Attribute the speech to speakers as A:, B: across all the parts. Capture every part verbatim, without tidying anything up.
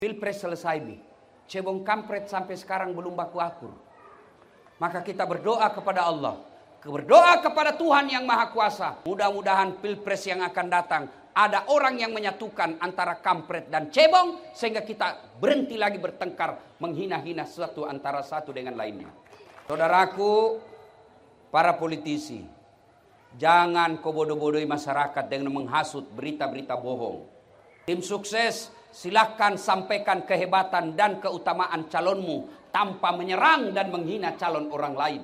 A: Pilpres selesai, Bi. Cebong kampret sampai sekarang belum baku akur. Maka kita berdoa kepada Allah. Berdoa kepada Tuhan yang Maha Kuasa. Mudah-mudahan Pilpres yang akan datang ada orang yang menyatukan antara kampret dan cebong. Sehingga kita berhenti lagi bertengkar. Menghina-hina satu antara satu dengan lainnya. Saudaraku, para politisi. Jangan kau bodoh-bodohi masyarakat dengan menghasut berita-berita bohong. Tim sukses, silakan sampaikan kehebatan dan keutamaan calonmu tanpa menyerang dan menghina calon orang lain.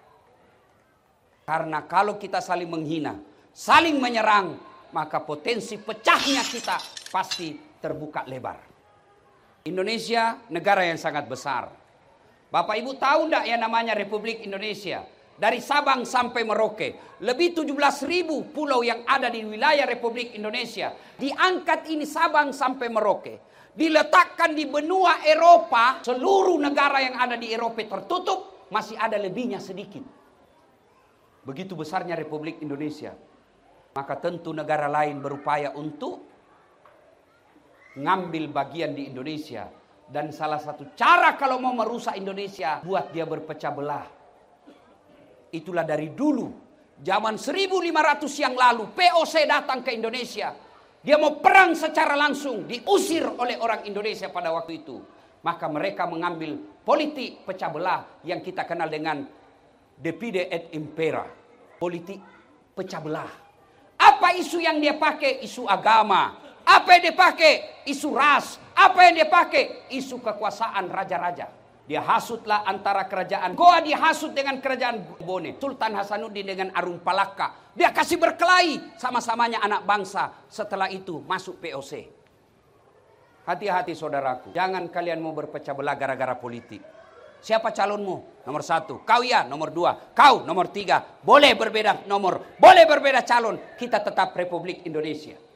A: Karena kalau kita saling menghina, saling menyerang, maka potensi pecahnya kita pasti terbuka lebar. Indonesia negara yang sangat besar. Bapak Ibu tahu enggak yang namanya Republik Indonesia? Dari Sabang sampai Merauke, lebih tujuh belas ribu pulau yang ada di wilayah Republik Indonesia. Diangkat ini Sabang sampai Merauke. Diletakkan di benua Eropa, seluruh negara yang ada di Eropa tertutup, masih ada lebihnya sedikit. Begitu besarnya Republik Indonesia. Maka tentu negara lain berupaya untuk ngambil bagian di Indonesia. Dan salah satu cara kalau mau merusak Indonesia, buat dia berpecah belah. Itulah dari dulu, zaman seribu lima ratus yang lalu, P O C datang ke Indonesia. Dia mau perang secara langsung, diusir oleh orang Indonesia pada waktu itu. Maka mereka mengambil politik pecah belah yang kita kenal dengan divide et impera. Politik pecah belah. Apa isu yang dia pakai? Isu agama. Apa yang dia pakai? Isu ras. Apa yang dia pakai? Isu kekuasaan raja-raja. Dia hasutlah antara kerajaan Goa dihasut dengan kerajaan Bone. Sultan Hasanuddin dengan Arung Palaka. Dia kasih berkelahi sama-samanya anak bangsa. Setelah itu masuk P O C. Hati-hati saudaraku. Jangan kalian mau berpecah belah gara-gara politik. Siapa calonmu? Nomor satu. Kau ya nomor dua. Kau nomor tiga. Boleh berbeda nomor. Boleh berbeda calon. Kita tetap Republik Indonesia.